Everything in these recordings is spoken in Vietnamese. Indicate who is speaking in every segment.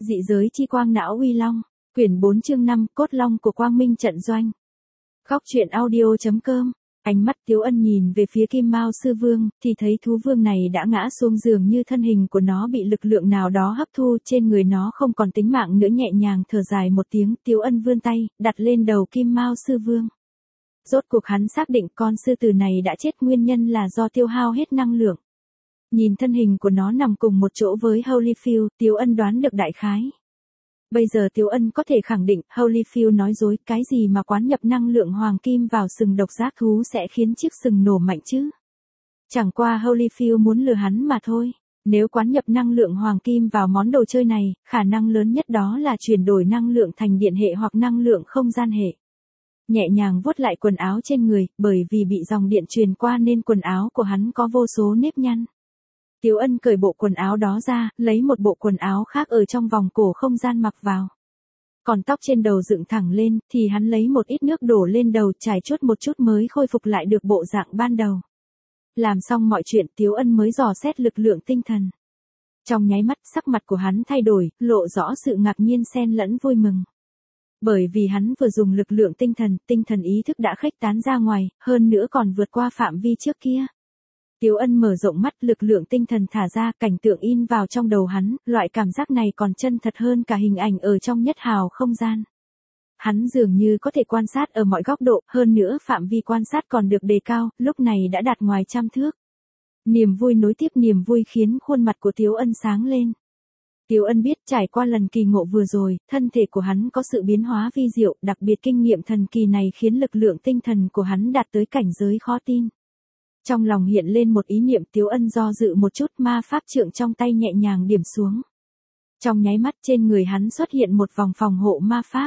Speaker 1: Dị giới chi quang não uy long. Quyển 4 chương 5, cốt long của quang minh trận doanh. Góc truyện audio.com. Ánh mắt Tiếu Ân nhìn về phía Kim Mao Sư Vương, thì thấy thú vương này đã ngã xuống giường như thân hình của nó bị lực lượng nào đó hấp thu, trên người nó không còn tính mạng nữa. Nhẹ nhàng thở dài một tiếng, Tiếu Ân vươn tay, đặt lên đầu Kim Mao Sư Vương. Rốt cuộc hắn xác định con sư tử này đã chết, nguyên nhân là do tiêu hao hết năng lượng. Nhìn thân hình của nó nằm cùng một chỗ với Holyfield, Tiếu Ân đoán được đại khái. Bây giờ Tiếu Ân có thể khẳng định Holyfield nói dối, cái gì mà quán nhập năng lượng hoàng kim vào sừng độc giác thú sẽ khiến chiếc sừng nổ mạnh chứ. Chẳng qua Holyfield muốn lừa hắn mà thôi. Nếu quán nhập năng lượng hoàng kim vào món đồ chơi này, khả năng lớn nhất đó là chuyển đổi năng lượng thành điện hệ hoặc năng lượng không gian hệ. Nhẹ nhàng vuốt lại quần áo trên người, bởi vì bị dòng điện truyền qua nên quần áo của hắn có vô số nếp nhăn. Tiếu Ân cởi bộ quần áo đó ra, lấy một bộ quần áo khác ở trong vòng cổ không gian mặc vào. Còn tóc trên đầu dựng thẳng lên, thì hắn lấy một ít nước đổ lên đầu, trải chuốt một chút mới khôi phục lại được bộ dạng ban đầu. Làm xong mọi chuyện, Tiếu Ân mới dò xét lực lượng tinh thần. Trong nháy mắt, sắc mặt của hắn thay đổi, lộ rõ sự ngạc nhiên xen lẫn vui mừng. Bởi vì hắn vừa dùng lực lượng tinh thần ý thức đã khuếch tán ra ngoài, hơn nữa còn vượt qua phạm vi trước kia. Tiếu Ân mở rộng mắt, lực lượng tinh thần thả ra, cảnh tượng in vào trong đầu hắn, loại cảm giác này còn chân thật hơn cả hình ảnh ở trong nhất hào không gian. Hắn dường như có thể quan sát ở mọi góc độ, hơn nữa phạm vi quan sát còn được đề cao, lúc này đã đạt ngoài 100 thước. Niềm vui nối tiếp niềm vui khiến khuôn mặt của Tiếu Ân sáng lên. Tiếu Ân biết trải qua lần kỳ ngộ vừa rồi, thân thể của hắn có sự biến hóa vi diệu, đặc biệt kinh nghiệm thần kỳ này khiến lực lượng tinh thần của hắn đạt tới cảnh giới khó tin. Trong lòng hiện lên một ý niệm, Tiếu Ân do dự một chút, ma pháp trượng trong tay nhẹ nhàng điểm xuống. Trong nháy mắt trên người hắn xuất hiện một vòng phòng hộ ma pháp.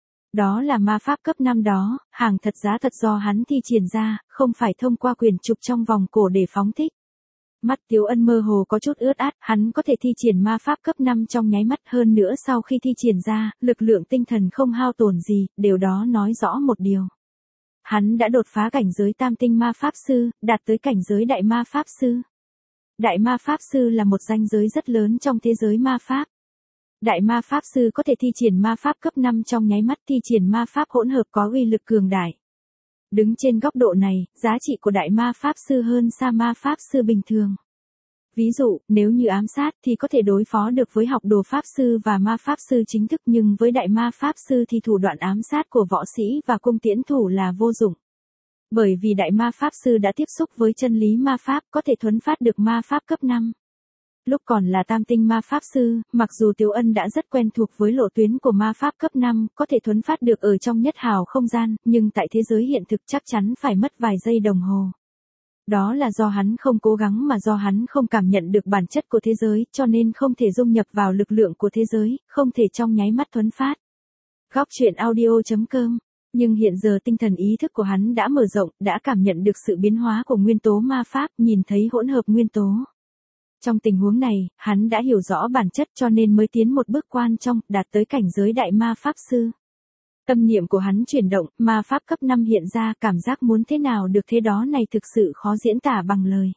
Speaker 1: Đó là ma pháp cấp 5 đó, hàng thật giá thật do hắn thi triển ra, không phải thông qua quyền trục trong vòng cổ để phóng thích. Mắt Tiếu Ân mơ hồ có chút ướt át, hắn có thể thi triển ma pháp cấp 5 trong nháy mắt, hơn nữa sau khi thi triển ra, lực lượng tinh thần không hao tổn gì, điều đó nói rõ một điều. Hắn đã đột phá cảnh giới tam tinh ma pháp sư, đạt tới cảnh giới đại ma pháp sư. Đại ma pháp sư là một ranh giới rất lớn trong thế giới ma pháp. Đại ma pháp sư có thể thi triển ma pháp cấp 5 trong nháy mắt, thi triển ma pháp hỗn hợp có uy lực cường đại. Đứng trên góc độ này, giá trị của đại ma pháp sư hơn xa ma pháp sư bình thường. Ví dụ, nếu như ám sát thì có thể đối phó được với học đồ pháp sư và ma pháp sư chính thức, nhưng với đại ma pháp sư thì thủ đoạn ám sát của võ sĩ và cung tiễn thủ là vô dụng. Bởi vì đại ma pháp sư đã tiếp xúc với chân lý ma pháp, có thể thuấn phát được ma pháp cấp 5. Lúc còn là tam tinh ma pháp sư, mặc dù Tiếu Ân đã rất quen thuộc với lộ tuyến của ma pháp cấp 5, có thể thuấn phát được ở trong nhất hào không gian, nhưng tại thế giới hiện thực chắc chắn phải mất vài giây đồng hồ. Đó là do hắn không cố gắng mà do hắn không cảm nhận được bản chất của thế giới, cho nên không thể dung nhập vào lực lượng của thế giới, không thể trong nháy mắt thuấn phát. Góc truyện audio.com. Nhưng hiện giờ tinh thần ý thức của hắn đã mở rộng, đã cảm nhận được sự biến hóa của nguyên tố ma pháp, nhìn thấy hỗn hợp nguyên tố. Trong tình huống này, hắn đã hiểu rõ bản chất cho nên mới tiến một bước quan trọng, đạt tới cảnh giới đại ma pháp sư. Tâm niệm của hắn chuyển động, ma pháp cấp 5 hiện ra, cảm giác muốn thế nào được thế đó này thực sự khó diễn tả bằng lời.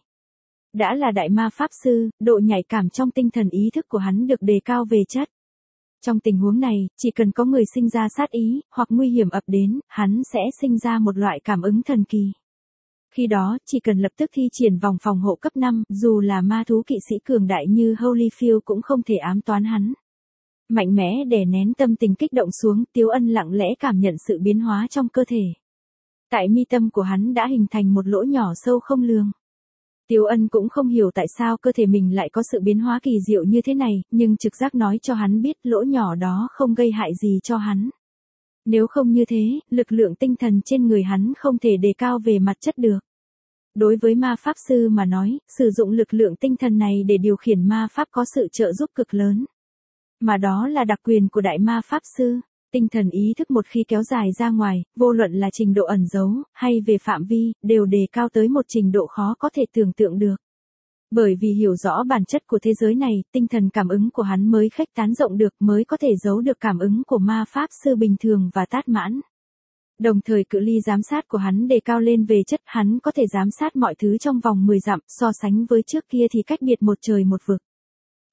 Speaker 1: Đã là đại ma pháp sư, độ nhạy cảm trong tinh thần ý thức của hắn được đề cao về chất. Trong tình huống này, chỉ cần có người sinh ra sát ý, hoặc nguy hiểm ập đến, hắn sẽ sinh ra một loại cảm ứng thần kỳ. Khi đó, chỉ cần lập tức thi triển vòng phòng hộ cấp 5, dù là ma thú kỵ sĩ cường đại như Holyfield cũng không thể ám toán hắn. Mạnh mẽ đè nén tâm tình kích động xuống, Tiếu Ân lặng lẽ cảm nhận sự biến hóa trong cơ thể. Tại mi tâm của hắn đã hình thành một lỗ nhỏ sâu không lường. Tiếu Ân cũng không hiểu tại sao cơ thể mình lại có sự biến hóa kỳ diệu như thế này, nhưng trực giác nói cho hắn biết lỗ nhỏ đó không gây hại gì cho hắn. Nếu không như thế, lực lượng tinh thần trên người hắn không thể đề cao về mặt chất được. Đối với ma pháp sư mà nói, sử dụng lực lượng tinh thần này để điều khiển ma pháp có sự trợ giúp cực lớn. Mà đó là đặc quyền của đại ma pháp sư. Tinh thần ý thức một khi kéo dài ra ngoài, vô luận là trình độ ẩn giấu, hay về phạm vi, đều đề cao tới một trình độ khó có thể tưởng tượng được. Bởi vì hiểu rõ bản chất của thế giới này, tinh thần cảm ứng của hắn mới khuếch tán rộng được, mới có thể giấu được cảm ứng của ma pháp sư bình thường và tát mãn. Đồng thời cự ly giám sát của hắn đề cao lên về chất, hắn có thể giám sát mọi thứ trong vòng 10 dặm, so sánh với trước kia thì cách biệt một trời một vực.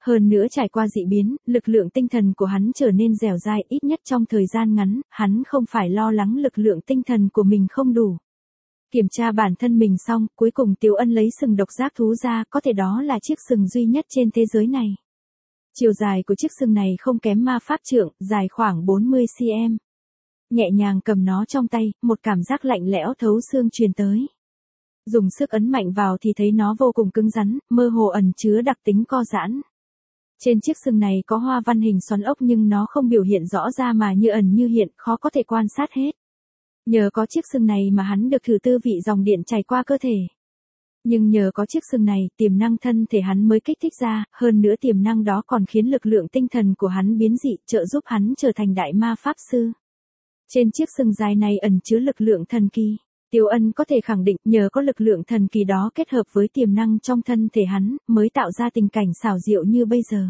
Speaker 1: Hơn nữa trải qua dị biến, lực lượng tinh thần của hắn trở nên dẻo dai, ít nhất trong thời gian ngắn, hắn không phải lo lắng lực lượng tinh thần của mình không đủ. Kiểm tra bản thân mình xong, cuối cùng Tiếu Ân lấy sừng độc giác thú ra, có thể đó là chiếc sừng duy nhất trên thế giới này. Chiều dài của chiếc sừng này không kém ma pháp trượng, dài khoảng 40 cm. Nhẹ nhàng cầm nó trong tay, một cảm giác lạnh lẽo thấu xương truyền tới. Dùng sức ấn mạnh vào thì thấy nó vô cùng cứng rắn, mơ hồ ẩn chứa đặc tính co giãn. Trên chiếc sừng này có hoa văn hình xoắn ốc nhưng nó không biểu hiện rõ ra mà như ẩn như hiện, khó có thể quan sát hết. Nhờ có chiếc sừng này mà hắn được thử tư vị dòng điện chảy qua cơ thể. Nhưng nhờ có chiếc sừng này, tiềm năng thân thể hắn mới kích thích ra, hơn nữa tiềm năng đó còn khiến lực lượng tinh thần của hắn biến dị, trợ giúp hắn trở thành đại ma pháp sư. Trên chiếc sừng dài này ẩn chứa lực lượng thần kỳ. Tiếu Ân có thể khẳng định nhờ có lực lượng thần kỳ đó kết hợp với tiềm năng trong thân thể hắn, mới tạo ra tình cảnh xảo diệu như bây giờ.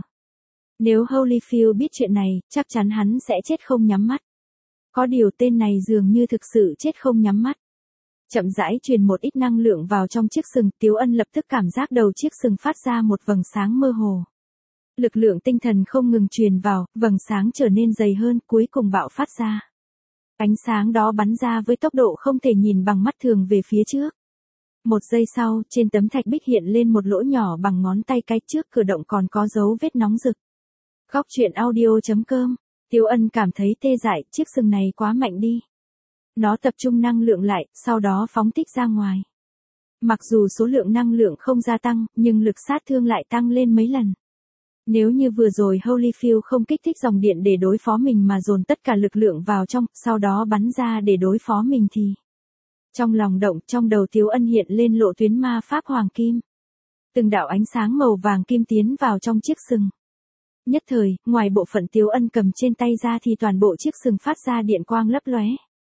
Speaker 1: Nếu Holyfield biết chuyện này, chắc chắn hắn sẽ chết không nhắm mắt. Có điều tên này dường như thực sự chết không nhắm mắt. Chậm rãi truyền một ít năng lượng vào trong chiếc sừng, Tiếu Ân lập tức cảm giác đầu chiếc sừng phát ra một vầng sáng mơ hồ. Lực lượng tinh thần không ngừng truyền vào, vầng sáng trở nên dày hơn, cuối cùng bạo phát ra. Ánh sáng đó bắn ra với tốc độ không thể nhìn bằng mắt thường về phía trước. Một giây sau, trên tấm thạch bích hiện lên một lỗ nhỏ bằng ngón tay cái, trước cửa động còn có dấu vết nóng rực. Góc truyện audio.com. Tiếu Ân cảm thấy tê dại, chiếc sừng này quá mạnh đi. Nó tập trung năng lượng lại, sau đó phóng thích ra ngoài. Mặc dù số lượng năng lượng không gia tăng, nhưng lực sát thương lại tăng lên mấy lần. Nếu như vừa rồi Holyfield không kích thích dòng điện để đối phó mình mà dồn tất cả lực lượng vào trong, sau đó bắn ra để đối phó mình thì... Trong lòng động, trong đầu Tiếu Ân hiện lên lộ tuyến ma pháp hoàng kim. Từng đạo ánh sáng màu vàng kim tiến vào trong chiếc sừng. Nhất thời, ngoài bộ phận Tiếu Ân cầm trên tay ra thì toàn bộ chiếc sừng phát ra điện quang lấp lóe.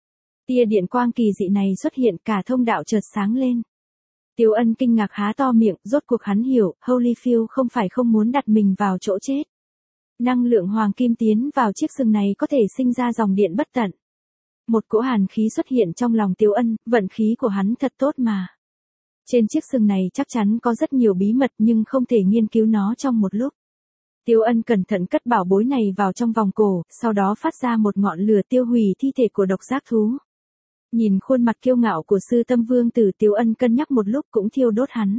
Speaker 1: Tia điện quang kỳ dị này xuất hiện, cả thông đạo chợt sáng lên. Tiếu Ân kinh ngạc há to miệng, rốt cuộc hắn hiểu, Holyfield không phải không muốn đặt mình vào chỗ chết. Năng lượng hoàng kim tiến vào chiếc sừng này có thể sinh ra dòng điện bất tận. Một cỗ hàn khí xuất hiện trong lòng Tiếu Ân, vận khí của hắn thật tốt mà. Trên chiếc sừng này chắc chắn có rất nhiều bí mật nhưng không thể nghiên cứu nó trong một lúc. Tiếu Ân cẩn thận cất bảo bối này vào trong vòng cổ, sau đó phát ra một ngọn lửa tiêu hủy thi thể của độc giác thú. Nhìn khuôn mặt kiêu ngạo của sư tâm vương tử, Tiếu Ân cân nhắc một lúc cũng thiêu đốt hắn.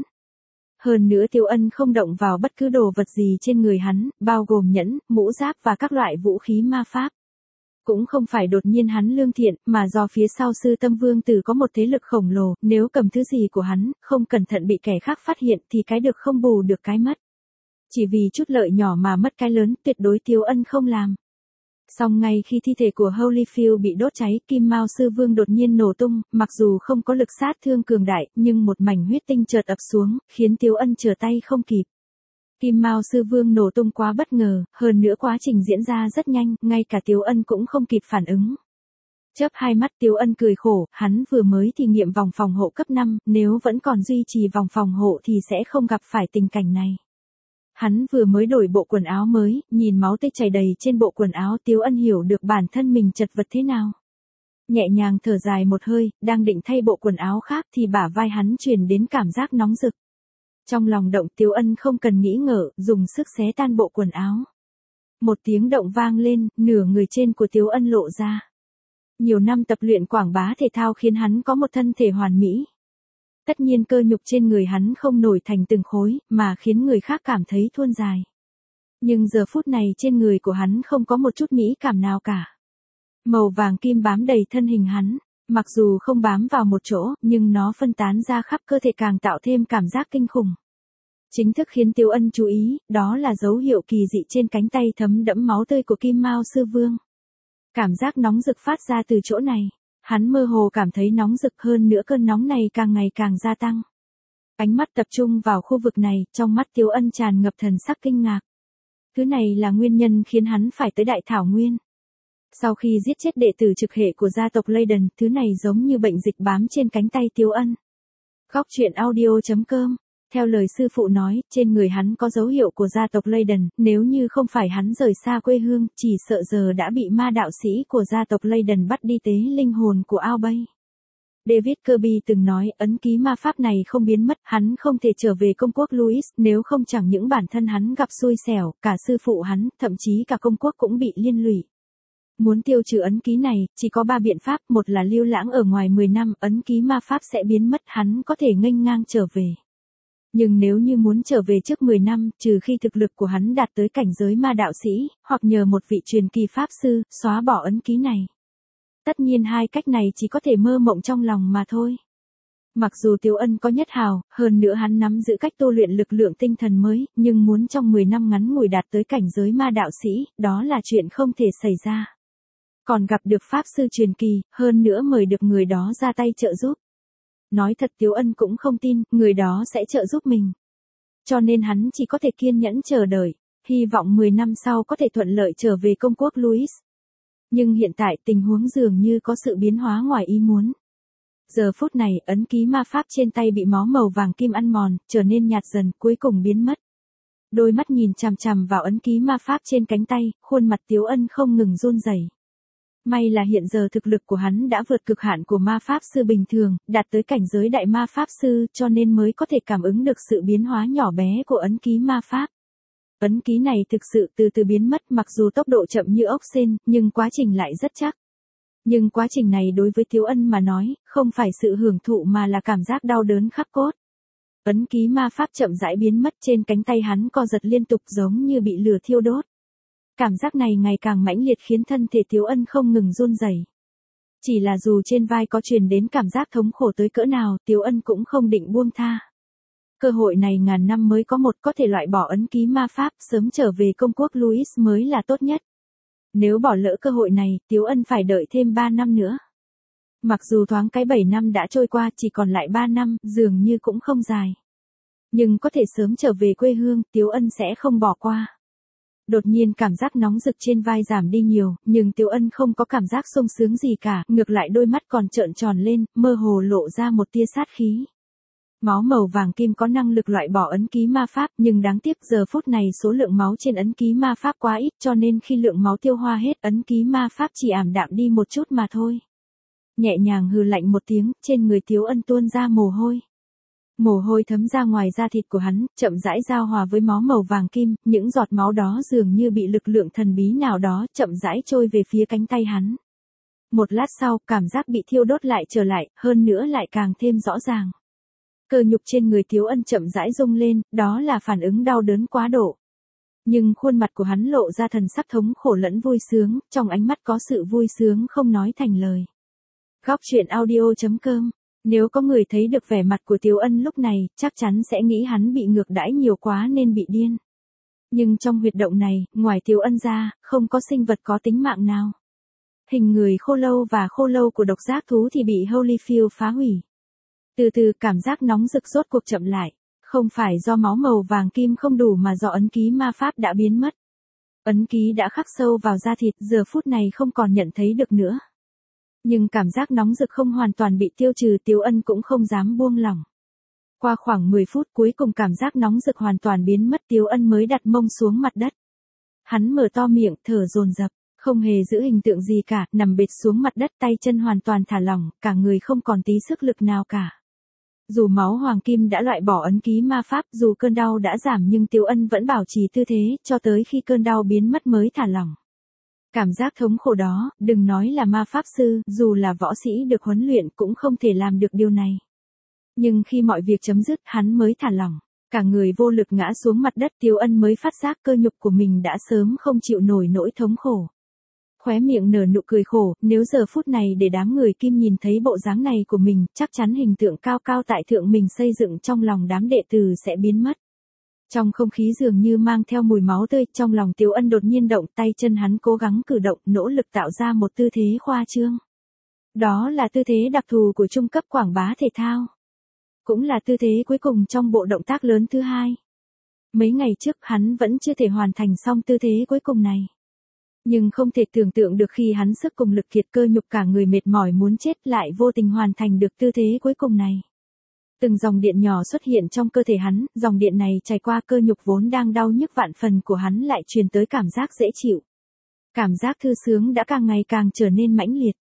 Speaker 1: Hơn nữa Tiếu Ân không động vào bất cứ đồ vật gì trên người hắn, bao gồm nhẫn, mũ giáp và các loại vũ khí ma pháp. Cũng không phải đột nhiên hắn lương thiện, mà do phía sau sư tâm vương tử có một thế lực khổng lồ, nếu cầm thứ gì của hắn, không cẩn thận bị kẻ khác phát hiện thì cái được không bù được cái mất. Chỉ vì chút lợi nhỏ mà mất cái lớn, tuyệt đối Tiếu Ân không làm. Song ngay khi thi thể của Holyfield bị đốt cháy, Kim Mao Sư Vương đột nhiên nổ tung, mặc dù không có lực sát thương cường đại, nhưng một mảnh huyết tinh chợt ập xuống, khiến Tiếu Ân trở tay không kịp. Kim Mao Sư Vương nổ tung quá bất ngờ, hơn nữa quá trình diễn ra rất nhanh, ngay cả Tiếu Ân cũng không kịp phản ứng. Chớp hai mắt, Tiếu Ân cười khổ, hắn vừa mới thí nghiệm vòng phòng hộ cấp 5, nếu vẫn còn duy trì vòng phòng hộ thì sẽ không gặp phải tình cảnh này. Hắn vừa mới đổi bộ quần áo mới, nhìn máu tươi chảy đầy trên bộ quần áo, Tiếu Ân hiểu được bản thân mình chật vật thế nào. Nhẹ nhàng thở dài một hơi, đang định thay bộ quần áo khác thì bả vai hắn truyền đến cảm giác nóng rực. Trong lòng động, Tiếu Ân không cần nghĩ ngợi, dùng sức xé tan bộ quần áo. Một tiếng động vang lên, nửa người trên của Tiếu Ân lộ ra. Nhiều năm tập luyện quảng bá thể thao khiến hắn có một thân thể hoàn mỹ. Tất nhiên cơ nhục trên người hắn không nổi thành từng khối, mà khiến người khác cảm thấy thuôn dài. Nhưng giờ phút này trên người của hắn không có một chút mỹ cảm nào cả. Màu vàng kim bám đầy thân hình hắn, mặc dù không bám vào một chỗ, nhưng nó phân tán ra khắp cơ thể càng tạo thêm cảm giác kinh khủng. Chính thức khiến Tiếu Ân chú ý, đó là dấu hiệu kỳ dị trên cánh tay thấm đẫm máu tươi của Kim Mao Sư Vương. Cảm giác nóng rực phát ra từ chỗ này. Hắn mơ hồ cảm thấy nóng rực, hơn nữa cơn nóng này càng ngày càng gia tăng. Ánh mắt tập trung vào khu vực này, trong mắt Tiếu Ân tràn ngập thần sắc kinh ngạc. Thứ này là nguyên nhân khiến hắn phải tới Đại Thảo Nguyên. Sau khi giết chết đệ tử trực hệ của gia tộc Leyden, thứ này giống như bệnh dịch bám trên cánh tay Tiếu Ân. Góc truyện audio.com. Theo lời sư phụ nói, trên người hắn có dấu hiệu của gia tộc Leyden, nếu như không phải hắn rời xa quê hương, chỉ sợ giờ đã bị ma đạo sĩ của gia tộc Leyden bắt đi tế linh hồn của Ao Bay. David Kirby từng nói ấn ký ma pháp này không biến mất, hắn không thể trở về công quốc Louis, nếu không chẳng những bản thân hắn gặp xui xẻo, cả sư phụ hắn, thậm chí cả công quốc cũng bị liên lụy. Muốn tiêu trừ ấn ký này, chỉ có 3 biện pháp, một là lưu lãng ở ngoài 10 năm, ấn ký ma pháp sẽ biến mất, hắn có thể nghênh ngang trở về. Nhưng nếu như muốn trở về trước 10 năm, trừ khi thực lực của hắn đạt tới cảnh giới ma đạo sĩ, hoặc nhờ một vị truyền kỳ pháp sư, xóa bỏ ấn ký này. Tất nhiên hai cách này chỉ có thể mơ mộng trong lòng mà thôi. Mặc dù Tiếu Ân có nhất hào, hơn nữa hắn nắm giữ cách tu luyện lực lượng tinh thần mới, nhưng muốn trong 10 năm ngắn ngủi đạt tới cảnh giới ma đạo sĩ, đó là chuyện không thể xảy ra. Còn gặp được pháp sư truyền kỳ, hơn nữa mời được người đó ra tay trợ giúp. Nói thật Tiếu Ân cũng không tin, người đó sẽ trợ giúp mình. Cho nên hắn chỉ có thể kiên nhẫn chờ đợi, hy vọng 10 năm sau có thể thuận lợi trở về công quốc Louis. Nhưng hiện tại tình huống dường như có sự biến hóa ngoài ý muốn. Giờ phút này ấn ký ma pháp trên tay bị máu màu vàng kim ăn mòn, trở nên nhạt dần, cuối cùng biến mất. Đôi mắt nhìn chằm chằm vào ấn ký ma pháp trên cánh tay, khuôn mặt Tiếu Ân không ngừng run rẩy. May là hiện giờ thực lực của hắn đã vượt cực hạn của ma pháp sư bình thường, đạt tới cảnh giới đại ma pháp sư, cho nên mới có thể cảm ứng được sự biến hóa nhỏ bé của ấn ký ma pháp. Ấn ký này thực sự từ từ biến mất, mặc dù tốc độ chậm như ốc sên, nhưng quá trình lại rất chắc. Nhưng quá trình này đối với Tiếu Ân mà nói, không phải sự hưởng thụ mà là cảm giác đau đớn khắc cốt. Ấn ký ma pháp chậm rãi biến mất, trên cánh tay hắn co giật liên tục giống như bị lửa thiêu đốt. Cảm giác này ngày càng mãnh liệt khiến thân thể Tiếu Ân không ngừng run rẩy. Chỉ là dù trên vai có truyền đến cảm giác thống khổ tới cỡ nào, Tiếu Ân cũng không định buông tha. Cơ hội này ngàn năm mới có một, có thể loại bỏ ấn ký ma pháp, sớm trở về công quốc Louis mới là tốt nhất. Nếu bỏ lỡ cơ hội này, Tiếu Ân phải đợi thêm 3 năm nữa. Mặc dù thoáng cái 7 năm đã trôi qua, chỉ còn lại 3 năm, dường như cũng không dài. Nhưng có thể sớm trở về quê hương, Tiếu Ân sẽ không bỏ qua. Đột nhiên cảm giác nóng rực trên vai giảm đi nhiều, nhưng Tiếu Ân không có cảm giác sung sướng gì cả, ngược lại đôi mắt còn trợn tròn lên, mơ hồ lộ ra một tia sát khí. Máu màu vàng kim có năng lực loại bỏ ấn ký ma pháp, nhưng đáng tiếc giờ phút này số lượng máu trên ấn ký ma pháp quá ít, cho nên khi lượng máu tiêu hoa hết, ấn ký ma pháp chỉ ảm đạm đi một chút mà thôi. Nhẹ nhàng hừ lạnh một tiếng, trên người Tiếu Ân tuôn ra mồ hôi. Mồ hôi thấm ra ngoài da thịt của hắn, chậm rãi giao hòa với máu màu vàng kim, những giọt máu đó dường như bị lực lượng thần bí nào đó chậm rãi trôi về phía cánh tay hắn. Một lát sau, cảm giác bị thiêu đốt lại trở lại, hơn nữa lại càng thêm rõ ràng. Cơ nhục trên người Tiếu Ân chậm rãi rung lên, đó là phản ứng đau đớn quá độ. Nhưng khuôn mặt của hắn lộ ra thần sắc thống khổ lẫn vui sướng, trong ánh mắt có sự vui sướng không nói thành lời. Góc truyện audio.com. Nếu có người thấy được vẻ mặt của Tiếu Ân lúc này, chắc chắn sẽ nghĩ hắn bị ngược đãi nhiều quá nên bị điên. Nhưng trong huyệt động này, ngoài Tiếu Ân ra, không có sinh vật có tính mạng nào. Hình người khô lâu và khô lâu của độc giác thú thì bị Holyfield phá hủy. Từ từ cảm giác nóng rực rốt cuộc chậm lại, không phải do máu màu vàng kim không đủ mà do ấn ký ma pháp đã biến mất. Ấn ký đã khắc sâu vào da thịt, giờ phút này không còn nhận thấy được nữa. Nhưng cảm giác nóng rực không hoàn toàn bị tiêu trừ, Tiếu Ân cũng không dám buông lỏng. Qua khoảng 10 phút cuối cùng cảm giác nóng rực hoàn toàn biến mất, Tiếu Ân mới đặt mông xuống mặt đất. Hắn mở to miệng, thở dồn dập, không hề giữ hình tượng gì cả, nằm bệt xuống mặt đất, tay chân hoàn toàn thả lỏng, cả người không còn tí sức lực nào cả. Dù máu hoàng kim đã loại bỏ ấn ký ma pháp, dù cơn đau đã giảm nhưng Tiếu Ân vẫn bảo trì tư thế, cho tới khi cơn đau biến mất mới thả lỏng. Cảm giác thống khổ đó, đừng nói là ma pháp sư, dù là võ sĩ được huấn luyện cũng không thể làm được điều này. Nhưng khi mọi việc chấm dứt, hắn mới thả lỏng. Cả người vô lực ngã xuống mặt đất, Tiếu Ân mới phát giác cơ nhục của mình đã sớm không chịu nổi nỗi thống khổ. Khóe miệng nở nụ cười khổ, nếu giờ phút này để đám người Kim nhìn thấy bộ dáng này của mình, chắc chắn hình tượng cao cao tại thượng mình xây dựng trong lòng đám đệ tử sẽ biến mất. Trong không khí dường như mang theo mùi máu tươi, trong lòng Tiếu Ân đột nhiên động, tay chân hắn cố gắng cử động, nỗ lực tạo ra một tư thế khoa trương. Đó là tư thế đặc thù của trung cấp quảng bá thể thao. Cũng là tư thế cuối cùng trong bộ động tác lớn thứ hai. Mấy ngày trước hắn vẫn chưa thể hoàn thành xong tư thế cuối cùng này. Nhưng không thể tưởng tượng được khi hắn sức cùng lực kiệt, cơ nhục cả người mệt mỏi muốn chết, lại vô tình hoàn thành được tư thế cuối cùng này. Từng dòng điện nhỏ xuất hiện trong cơ thể hắn, dòng điện này trải qua cơ nhục vốn đang đau nhức vạn phần của hắn lại truyền tới cảm giác dễ chịu. Cảm giác thư sướng đã càng ngày càng trở nên mãnh liệt.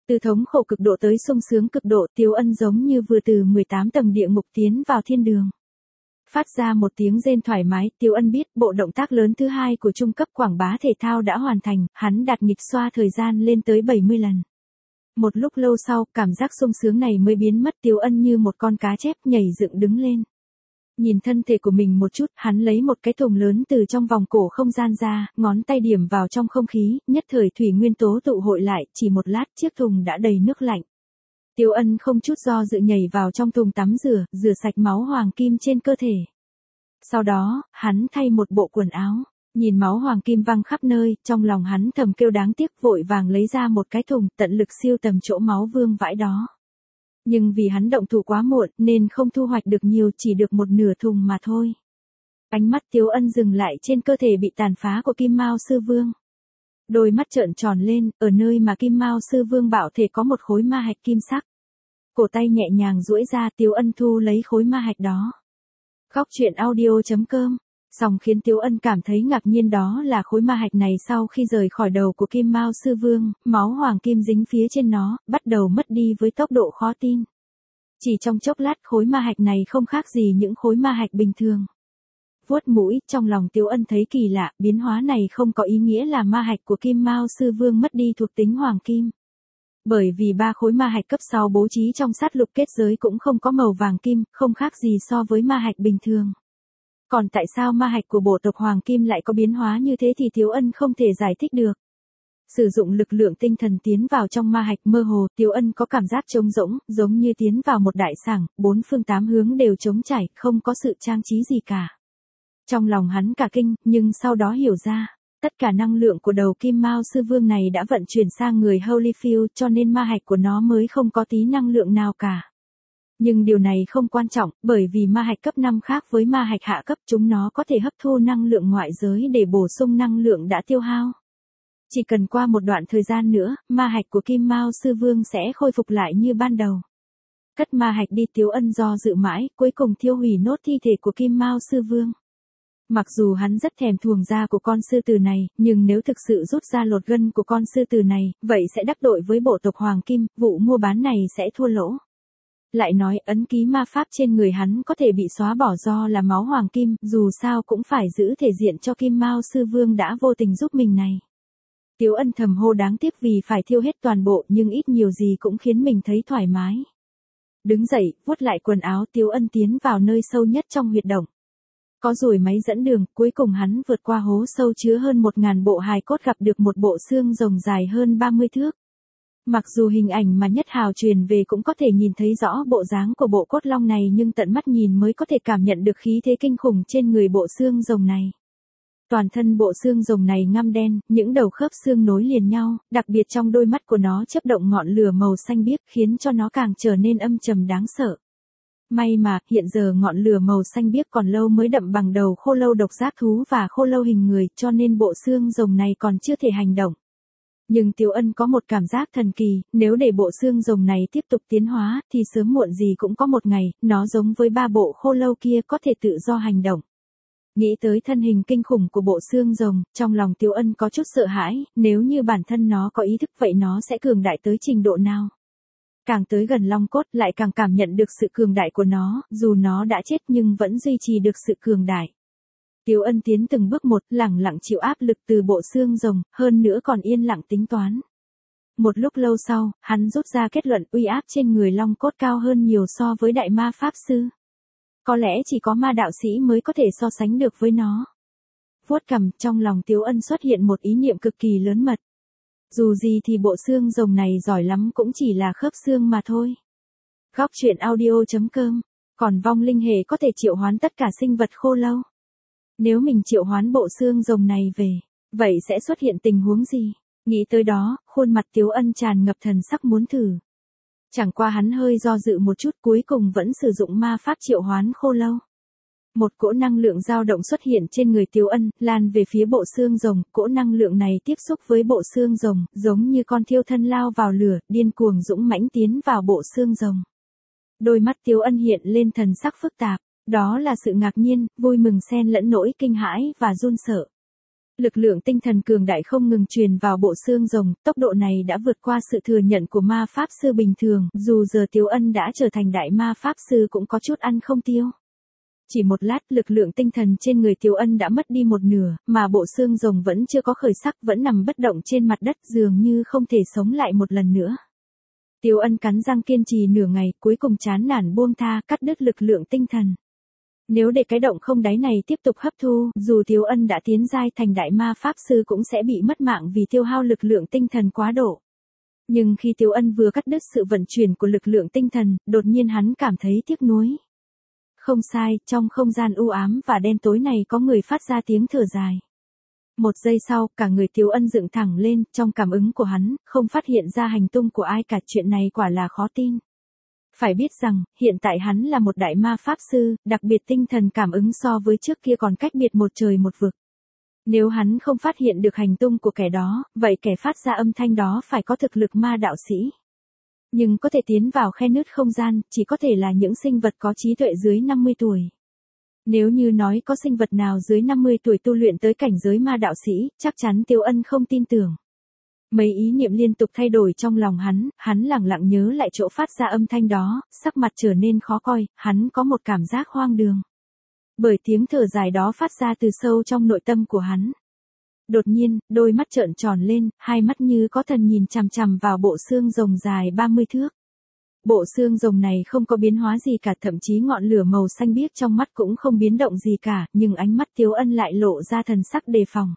Speaker 1: Từ thống khổ cực độ tới sung sướng cực độ, Tiếu Ân giống như vừa từ 18 tầng địa ngục tiến vào thiên đường. Phát ra một tiếng rên thoải mái, Tiếu Ân biết bộ động tác lớn thứ hai của trung cấp quảng bá thể thao đã hoàn thành, hắn đạt nghịch xoa thời gian lên tới 70 lần. Một lúc lâu sau, cảm giác sung sướng này mới biến mất, Tiếu Ân như một con cá chép nhảy dựng đứng lên. Nhìn thân thể của mình một chút, hắn lấy một cái thùng lớn từ trong vòng cổ không gian ra, ngón tay điểm vào trong không khí, nhất thời thủy nguyên tố tụ hội lại, chỉ một lát chiếc thùng đã đầy nước lạnh. Tiếu Ân không chút do dự nhảy vào trong thùng tắm rửa sạch máu hoàng kim trên cơ thể. Sau đó, hắn thay một bộ quần áo, nhìn máu hoàng kim văng khắp nơi, trong lòng hắn thầm kêu đáng tiếc, vội vàng lấy ra một cái thùng, tận lực siêu tầm chỗ máu vương vãi đó. Nhưng vì hắn động thủ quá muộn, nên không thu hoạch được nhiều, chỉ được một nửa thùng mà thôi. Ánh mắt Tiếu Ân dừng lại trên cơ thể bị tàn phá của Kim Mao Sư Vương. Đôi mắt trợn tròn lên, ở nơi mà Kim Mao Sư Vương bảo thể có một khối ma hạch kim sắc. Cổ tay nhẹ nhàng duỗi ra, Tiếu Ân thu lấy khối ma hạch đó. Góc truyện audio.com. Song khiến Tiếu Ân cảm thấy ngạc nhiên đó là khối ma hạch này sau khi rời khỏi đầu của Kim Mao Sư Vương, máu hoàng kim dính phía trên nó, bắt đầu mất đi với tốc độ khó tin. Chỉ trong chốc lát khối ma hạch này không khác gì những khối ma hạch bình thường. Vuốt mũi, trong lòng Tiếu Ân thấy kỳ lạ, biến hóa này không có ý nghĩa là ma hạch của Kim Mao Sư Vương mất đi thuộc tính hoàng kim. Bởi vì 3 khối ma hạch cấp 6 bố trí trong sát lục kết giới cũng không có màu vàng kim, không khác gì so với ma hạch bình thường. Còn tại sao ma hạch của bộ tộc Hoàng Kim lại có biến hóa như thế thì Tiếu Ân không thể giải thích được. Sử dụng lực lượng tinh thần tiến vào trong ma hạch, mơ hồ, Tiếu Ân có cảm giác trống rỗng, giống như tiến vào một đại sảnh, 4 phương 8 hướng đều trống trải, không có sự trang trí gì cả. Trong lòng hắn cả kinh, nhưng sau đó hiểu ra, tất cả năng lượng của đầu Kim Mao Sư Vương này đã vận chuyển sang người Holyfield, cho nên ma hạch của nó mới không có tí năng lượng nào cả. Nhưng điều này không quan trọng, bởi vì ma hạch cấp 5 khác với ma hạch hạ cấp, chúng nó có thể hấp thu năng lượng ngoại giới để bổ sung năng lượng đã tiêu hao. Chỉ cần qua một đoạn thời gian nữa, ma hạch của Kim Mao Sư Vương sẽ khôi phục lại như ban đầu. Cất ma hạch đi, Tiếu Ân do dự mãi, cuối cùng thiêu hủy nốt thi thể của Kim Mao Sư Vương. Mặc dù hắn rất thèm thuồng da của con sư tử này, nhưng nếu thực sự rút ra lột gân của con sư tử này, vậy sẽ đắc tội với bộ tộc Hoàng Kim, vụ mua bán này sẽ thua lỗ. Lại nói ấn ký ma pháp trên người hắn có thể bị xóa bỏ do là máu hoàng kim, dù sao cũng phải giữ thể diện cho Kim Mao Sư Vương đã vô tình giúp mình này. Tiếu Ân thầm hô đáng tiếc vì phải thiêu hết toàn bộ, nhưng ít nhiều gì cũng khiến mình thấy thoải mái. Đứng dậy, vuốt lại quần áo, Tiếu Ân tiến vào nơi sâu nhất trong huyệt động. Có rồi máy dẫn đường, cuối cùng hắn vượt qua hố sâu chứa hơn 1000 bộ hài cốt, gặp được một bộ xương rồng dài hơn 30 thước. Mặc dù hình ảnh mà Nhất Hào truyền về cũng có thể nhìn thấy rõ bộ dáng của bộ cốt long này, nhưng tận mắt nhìn mới có thể cảm nhận được khí thế kinh khủng trên người bộ xương rồng này. Toàn thân bộ xương rồng này ngăm đen, những đầu khớp xương nối liền nhau, đặc biệt trong đôi mắt của nó chớp động ngọn lửa màu xanh biếc, khiến cho nó càng trở nên âm trầm đáng sợ. May mà, hiện giờ ngọn lửa màu xanh biếc còn lâu mới đậm bằng đầu khô lâu độc giác thú và khô lâu hình người, cho nên bộ xương rồng này còn chưa thể hành động. Nhưng Tiếu Ân có một cảm giác thần kỳ, nếu để bộ xương rồng này tiếp tục tiến hóa, thì sớm muộn gì cũng có một ngày, nó giống với 3 bộ khô lâu kia có thể tự do hành động. Nghĩ tới thân hình kinh khủng của bộ xương rồng, trong lòng Tiếu Ân có chút sợ hãi, nếu như bản thân nó có ý thức vậy nó sẽ cường đại tới trình độ nào? Càng tới gần long cốt lại càng cảm nhận được sự cường đại của nó, dù nó đã chết nhưng vẫn duy trì được sự cường đại. Tiếu Ân tiến từng bước một, lẳng lặng chịu áp lực từ bộ xương rồng, hơn nữa còn yên lặng tính toán. Một lúc lâu sau, hắn rút ra kết luận uy áp trên người long cốt cao hơn nhiều so với đại ma pháp sư. Có lẽ chỉ có ma đạo sĩ mới có thể so sánh được với nó. Vuốt cằm, trong lòng Tiếu Ân xuất hiện một ý niệm cực kỳ lớn mật. Dù gì thì bộ xương rồng này giỏi lắm cũng chỉ là khớp xương mà thôi. Góc truyện audio.com. Còn vong linh hệ có thể triệu hoán tất cả sinh vật khô lâu. Nếu mình triệu hoán bộ xương rồng này về, vậy sẽ xuất hiện tình huống gì? Nghĩ tới đó, khuôn mặt Tiếu Ân tràn ngập thần sắc muốn thử. Chẳng qua hắn hơi do dự một chút, cuối cùng vẫn sử dụng ma pháp triệu hoán khô lâu. Một cỗ năng lượng dao động xuất hiện trên người Tiếu Ân, lan về phía bộ xương rồng, cỗ năng lượng này tiếp xúc với bộ xương rồng, giống như con thiêu thân lao vào lửa, điên cuồng dũng mãnh tiến vào bộ xương rồng. Đôi mắt Tiếu Ân hiện lên thần sắc phức tạp, đó là sự ngạc nhiên, vui mừng xen lẫn nỗi kinh hãi và run sợ. Lực lượng tinh thần cường đại không ngừng truyền vào bộ xương rồng, tốc độ này đã vượt qua sự thừa nhận của ma pháp sư bình thường, dù giờ Tiếu Ân đã trở thành đại ma pháp sư cũng có chút ăn không tiêu. Chỉ một lát, lực lượng tinh thần trên người Tiếu Ân đã mất đi một nửa, mà bộ xương rồng vẫn chưa có khởi sắc, vẫn nằm bất động trên mặt đất dường như không thể sống lại một lần nữa. Tiếu Ân cắn răng kiên trì nửa ngày, cuối cùng chán nản buông tha, cắt đứt lực lượng tinh thần. Nếu để cái động không đáy này tiếp tục hấp thu, dù Tiếu Ân đã tiến giai thành đại ma pháp sư cũng sẽ bị mất mạng vì tiêu hao lực lượng tinh thần quá độ. Nhưng khi Tiếu Ân vừa cắt đứt sự vận chuyển của lực lượng tinh thần, đột nhiên hắn cảm thấy tiếc nuối. Không sai, trong không gian u ám và đen tối này có người phát ra tiếng thở dài. Một giây sau, cả người Tiếu Ân dựng thẳng lên, trong cảm ứng của hắn, không phát hiện ra hành tung của ai cả, chuyện này quả là khó tin. Phải biết rằng, hiện tại hắn là một đại ma pháp sư, đặc biệt tinh thần cảm ứng so với trước kia còn cách biệt một trời một vực. Nếu hắn không phát hiện được hành tung của kẻ đó, vậy kẻ phát ra âm thanh đó phải có thực lực ma đạo sĩ. Nhưng có thể tiến vào khe nứt không gian, chỉ có thể là những sinh vật có trí tuệ dưới 50 tuổi. Nếu như nói có sinh vật nào dưới 50 tuổi tu luyện tới cảnh giới ma đạo sĩ, chắc chắn Tiếu Ân không tin tưởng. Mấy ý niệm liên tục thay đổi trong lòng hắn lẳng lặng nhớ lại chỗ phát ra âm thanh đó, sắc mặt trở nên khó coi, hắn có một cảm giác hoang đường. Bởi tiếng thở dài đó phát ra từ sâu trong nội tâm của hắn. Đột nhiên, đôi mắt trợn tròn lên, hai mắt như có thần nhìn chằm chằm vào bộ xương rồng dài 30 thước. Bộ xương rồng này không có biến hóa gì cả, thậm chí ngọn lửa màu xanh biếc trong mắt cũng không biến động gì cả, nhưng ánh mắt Tiếu Ân lại lộ ra thần sắc đề phòng.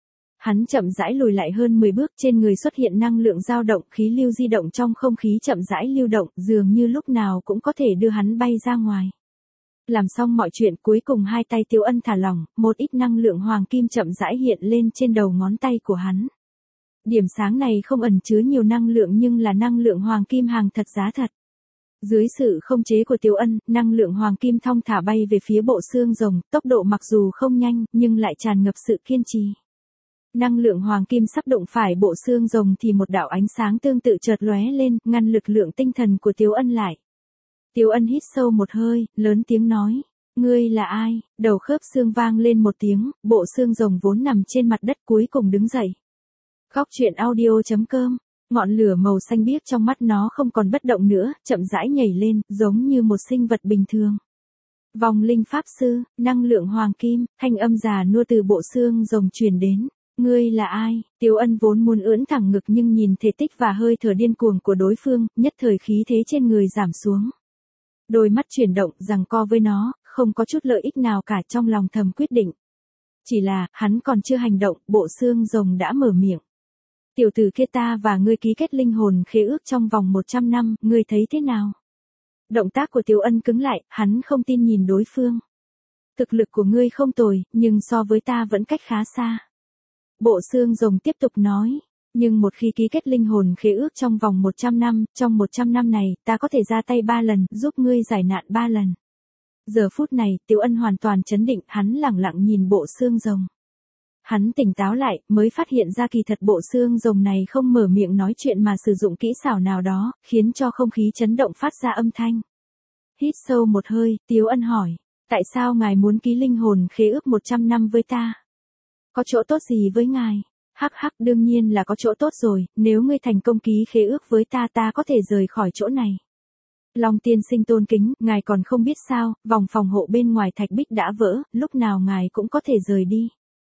Speaker 1: Hắn chậm rãi lùi lại hơn 10 bước, trên người xuất hiện năng lượng dao động, khí lưu di động trong không khí chậm rãi lưu động, dường như lúc nào cũng có thể đưa hắn bay ra ngoài. Làm xong mọi chuyện, cuối cùng hai tay Tiếu Ân thả lỏng, một ít năng lượng hoàng kim chậm rãi hiện lên trên đầu ngón tay của hắn. Điểm sáng này không ẩn chứa nhiều năng lượng nhưng là năng lượng hoàng kim hàng thật giá thật. Dưới sự không chế của Tiếu Ân, năng lượng hoàng kim thong thả bay về phía bộ xương rồng, tốc độ mặc dù không nhanh, nhưng lại tràn ngập sự kiên trì. Năng lượng hoàng kim sắp đụng phải bộ xương rồng thì một đạo ánh sáng tương tự chợt lóe lên, ngăn lực lượng tinh thần của Tiếu Ân lại. Tiếu Ân hít sâu một hơi, lớn tiếng nói, ngươi là ai? Đầu khớp xương vang lên một tiếng, bộ xương rồng vốn nằm trên mặt đất cuối cùng đứng dậy. Góc truyện audio.com, ngọn lửa màu xanh biếc trong mắt nó không còn bất động nữa, chậm rãi nhảy lên, giống như một sinh vật bình thường. Vòng linh pháp sư, năng lượng hoàng kim, thanh âm già nua từ bộ xương rồng truyền đến. Ngươi là ai? Tiếu Ân vốn muốn ưỡn thẳng ngực nhưng nhìn thể tích và hơi thở điên cuồng của đối phương, nhất thời khí thế trên người giảm xuống. Đôi mắt chuyển động, giằng co với nó, không có chút lợi ích nào cả, trong lòng thầm quyết định. Chỉ là, hắn còn chưa hành động, bộ xương rồng đã mở miệng. Tiểu tử kia, ta và ngươi ký kết linh hồn khế ước trong vòng 100 năm, ngươi thấy thế nào? Động tác của Tiếu Ân cứng lại, hắn không tin nhìn đối phương. Thực lực của ngươi không tồi, nhưng so với ta vẫn cách khá xa. Bộ xương rồng tiếp tục nói, nhưng một khi ký kết linh hồn khế ước trong vòng 100 năm, trong 100 năm này, ta có thể ra tay 3 lần, giúp ngươi giải nạn 3 lần. Giờ phút này, Tiếu Ân hoàn toàn chấn định, hắn lẳng lặng nhìn bộ xương rồng. Hắn tỉnh táo lại, mới phát hiện ra kỳ thật bộ xương rồng này không mở miệng nói chuyện mà sử dụng kỹ xảo nào đó, khiến cho không khí chấn động phát ra âm thanh. Hít sâu một hơi, Tiếu Ân hỏi, tại sao ngài muốn ký linh hồn khế ước 100 năm với ta? Có chỗ tốt gì với ngài? Hắc hắc, đương nhiên là có chỗ tốt rồi, nếu ngươi thành công ký khế ước với ta, ta có thể rời khỏi chỗ này. Long tiên sinh tôn kính, ngài còn không biết sao, vòng phòng hộ bên ngoài thạch bích đã vỡ, lúc nào ngài cũng có thể rời đi.